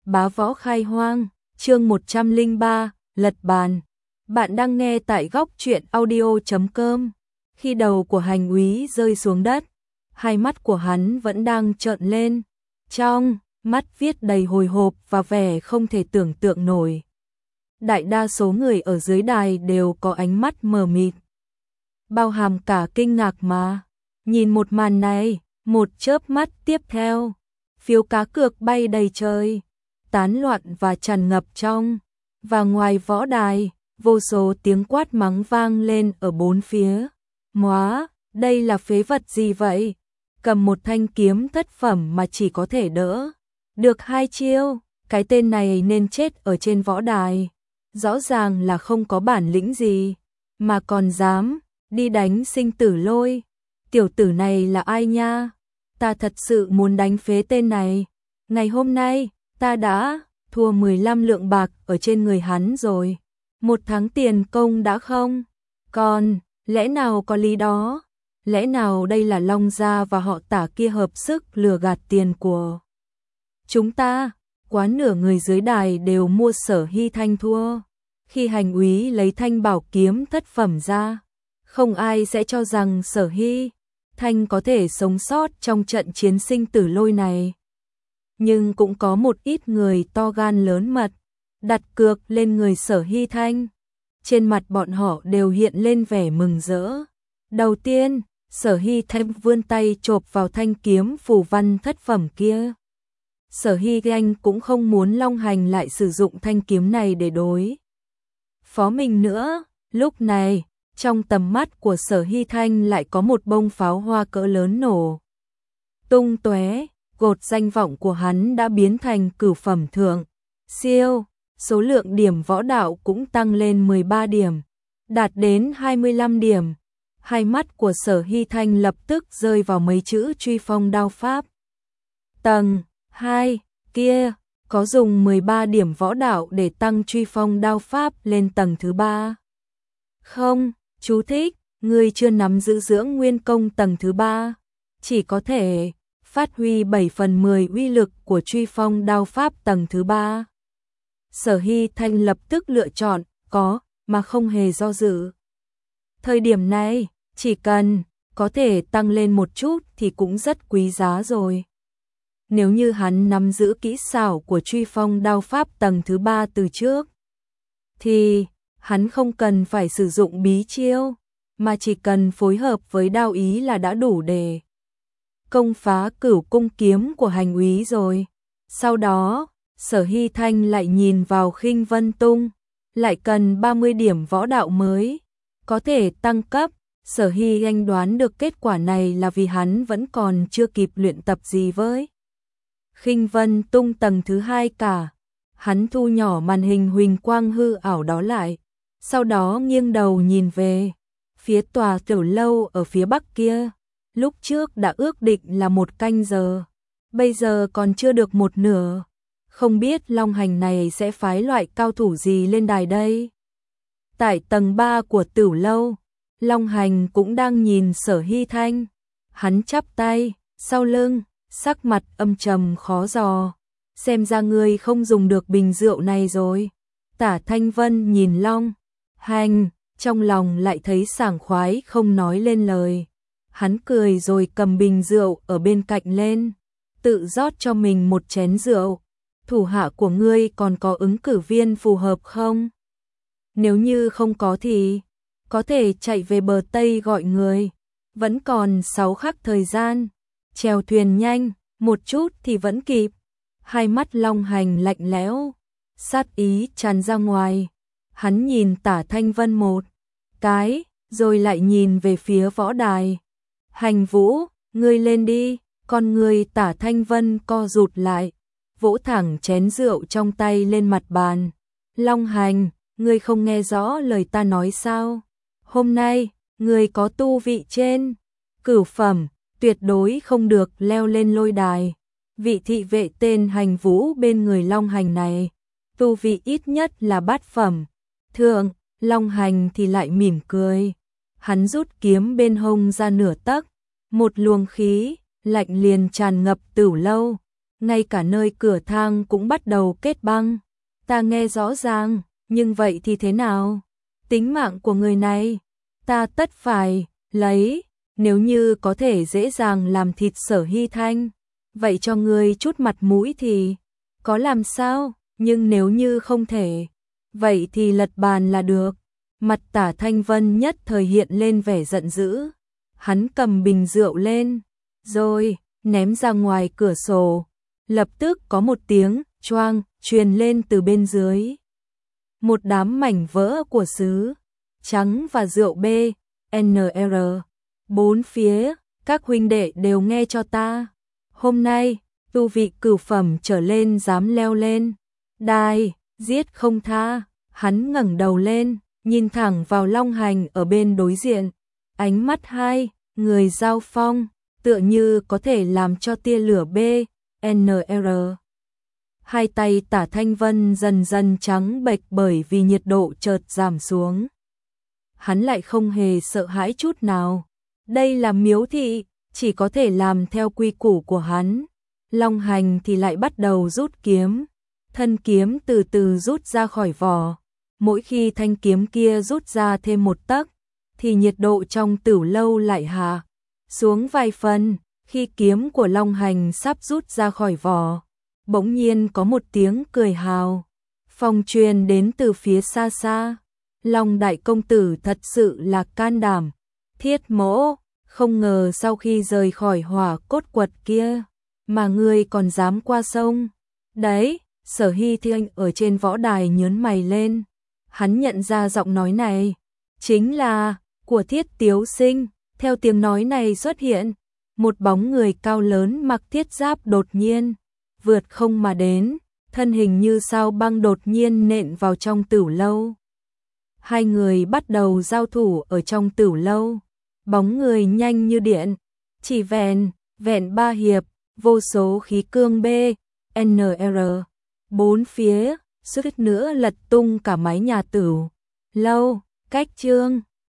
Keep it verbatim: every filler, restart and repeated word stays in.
Bá Võ Khai Hoang, chương một trăm lẻ ba, lật bàn. Bạn đang nghe tại góc truyện audio chấm com. Khi đầu của Hành Úy rơi xuống đất, hai mắt của hắn vẫn đang trợn lên, trong mắt viết đầy hồi hộp và vẻ không thể tưởng tượng nổi. Đại đa số người ở dưới đài đều có ánh mắt mờ mịt, bao hàm cả kinh ngạc mà. Nhìn một màn này, một chớp mắt tiếp theo, phiếu cá cược bay đầy trời, tán loạn và tràn ngập trong và ngoài võ đài, vô số tiếng quát mắng vang lên ở bốn phía. Móa, đây là phế vật gì vậy? Cầm một thanh kiếm thất phẩm mà chỉ có thể đỡ được hai chiêu, cái tên này nên chết ở trên võ đài. Rõ ràng là không có bản lĩnh gì, mà còn dám đi đánh sinh tử lôi. Tiểu tử này là ai nha? Ta thật sự muốn đánh phế tên này. Ngày hôm nay, ta đã thua mười lăm lượng bạc ở trên người hắn rồi. Một tháng tiền công đã không? Còn, lẽ nào có lý đó? Lẽ nào đây là Long Gia và họ Tả kia hợp sức lừa gạt tiền của chúng ta? Quá nửa người dưới đài đều mua Sở Hy Thanh thua. Khi Hành Úy lấy thanh bảo kiếm thất phẩm ra, không ai sẽ cho rằng Sở Hy Thanh có thể sống sót trong trận chiến sinh tử lôi này. Nhưng cũng có một ít người to gan lớn mật, đặt cược lên người Sở Hy Thanh. Trên mặt bọn họ đều hiện lên vẻ mừng rỡ. Đầu tiên, Sở Hy Thanh vươn tay chộp vào thanh kiếm phù văn thất phẩm kia. Sở Hy Thanh cũng không muốn Long Hành lại sử dụng thanh kiếm này để đối phó mình nữa. Lúc này, trong tầm mắt của Sở Hy Thanh lại có một bông pháo hoa cỡ lớn nổ tung tóe. Gột danh vọng của hắn đã biến thành cửu phẩm thượng siêu, số lượng điểm võ đạo cũng tăng lên mười ba điểm, đạt đến hai mươi lăm điểm. Hai mắt của Sở Hy Thanh lập tức rơi vào mấy chữ truy phong đao pháp tầng hai kia, có dùng mười ba điểm võ đạo để tăng truy phong đao pháp lên tầng thứ ba. Không, chú thích, người chưa nắm giữ dưỡng nguyên công tầng thứ ba, chỉ có thể phát huy bảy phần mười uy lực của truy phong đao pháp tầng thứ ba. Sở Hy Thanh lập tức lựa chọn có mà không hề do dự. Thời điểm này, chỉ cần có thể tăng lên một chút thì cũng rất quý giá rồi. Nếu như hắn nắm giữ kỹ xảo của truy phong đao pháp tầng thứ ba từ trước, thì hắn không cần phải sử dụng bí chiêu, mà chỉ cần phối hợp với đao ý là đã đủ để công phá cửu cung kiếm của Hành Úy rồi. Sau đó, Sở Hy Thanh lại nhìn vào Khinh Vân Tung, lại cần ba mươi điểm võ đạo mới có thể tăng cấp. Sở Hy Thanh đoán được kết quả này là vì hắn vẫn còn chưa kịp luyện tập gì với Khinh Vân Tung tầng thứ hai cả. Hắn thu nhỏ màn hình huỳnh quang hư ảo đó lại, sau đó nghiêng đầu nhìn về phía tòa tiểu lâu ở phía bắc kia. Lúc trước đã ước định là một canh giờ, bây giờ còn chưa được một nửa. Không biết Long Hành này sẽ phái loại cao thủ gì lên đài đây? Tại tầng ba của tiểu lâu, Long Hành cũng đang nhìn Sở Hy Thanh. Hắn chắp tay sau lưng, sắc mặt âm trầm khó dò. Xem ra ngươi không dùng được bình rượu này rồi. Tả Thanh Vân nhìn Long Hành, trong lòng lại thấy sảng khoái không nói lên lời. Hắn cười rồi cầm bình rượu ở bên cạnh lên, tự rót cho mình một chén rượu. Thủ hạ của ngươi còn có ứng cử viên phù hợp không? Nếu như không có thì có thể chạy về bờ Tây gọi người. Vẫn còn sáu khắc thời gian, chèo thuyền nhanh một chút thì vẫn kịp. Hai mắt Long Hành lạnh lẽo, sát ý tràn ra ngoài. Hắn nhìn Tả Thanh Vân một cái, rồi lại nhìn về phía võ đài. Hành Vũ, ngươi lên đi. Con người Tả Thanh Vân co rụt lại, vỗ thẳng chén rượu trong tay lên mặt bàn. Long Hành, ngươi không nghe rõ lời ta nói sao? Hôm nay, ngươi có tu vị trên cửu phẩm, tuyệt đối không được leo lên lôi đài. Vị thị vệ tên Hành Vũ bên người Long Hành này, tu vị ít nhất là bát phẩm. Thượng, Long Hành thì lại mỉm cười. Hắn rút kiếm bên hông ra nửa tấc, một luồng khí lạnh liền tràn ngập tửu lâu. ngay cả nơi cửa thang cũng bắt đầu kết băng. Ta nghe rõ ràng, nhưng vậy thì thế nào? Tính mạng của người này, ta tất phải lấy, nếu như có thể dễ dàng làm thịt Sở Hy Thanh, vậy cho ngươi chút mặt mũi thì có làm sao, nhưng nếu như không thể, vậy thì lật bàn là được. Mặt Tả Thanh Vân nhất thời hiện lên vẻ giận dữ, hắn cầm bình rượu lên, rồi ném ra ngoài cửa sổ, lập tức có một tiếng choang truyền lên từ bên dưới. Một đám mảnh vỡ của sứ trắng và rượu B, N R, bốn phía, các huynh đệ đều nghe cho ta. Hôm nay, tu vị cửu phẩm trở lên dám leo lên đài, giết không tha. Hắn ngẩng đầu lên, nhìn thẳng vào Long Hành ở bên đối diện. Ánh mắt hai người giao phong, tựa như có thể làm cho tia lửa B, N R. Hai tay Tả Thanh Vân dần dần trắng bệch bởi vì nhiệt độ chợt giảm xuống. Hắn lại không hề sợ hãi chút nào. Đây là miếu thị, chỉ có thể làm theo quy củ của hắn. Long Hành thì lại bắt đầu rút kiếm. Thân kiếm từ từ rút ra khỏi vỏ. Mỗi khi thanh kiếm kia rút ra thêm một tấc, thì nhiệt độ trong tửu lâu lại hạ xuống vài phần. Khi kiếm của Long Hành sắp rút ra khỏi vỏ, bỗng nhiên có một tiếng cười hào phong truyền đến từ phía xa xa. Long đại công tử thật sự là can đảm. Thiết Mỗ, không ngờ sau khi rời khỏi hỏa cốt quật kia, mà ngươi còn dám qua sông. Đấy, Sở Hy Thanh ở trên võ đài nhớn mày lên. Hắn nhận ra giọng nói này chính là của Thiết Tiếu Sinh. Theo tiếng nói này xuất hiện, một bóng người cao lớn mặc thiết giáp đột nhiên vượt không mà đến, thân hình như sao băng đột nhiên nện vào trong tửu lâu. Hai người bắt đầu giao thủ ở trong tửu lâu. Bóng người nhanh như điện, chỉ vẹn vẹn ba hiệp, vô số khí cương B, N R, bốn phía, suýt nữa lật tung cả mái nhà tửu lâu. Cách chương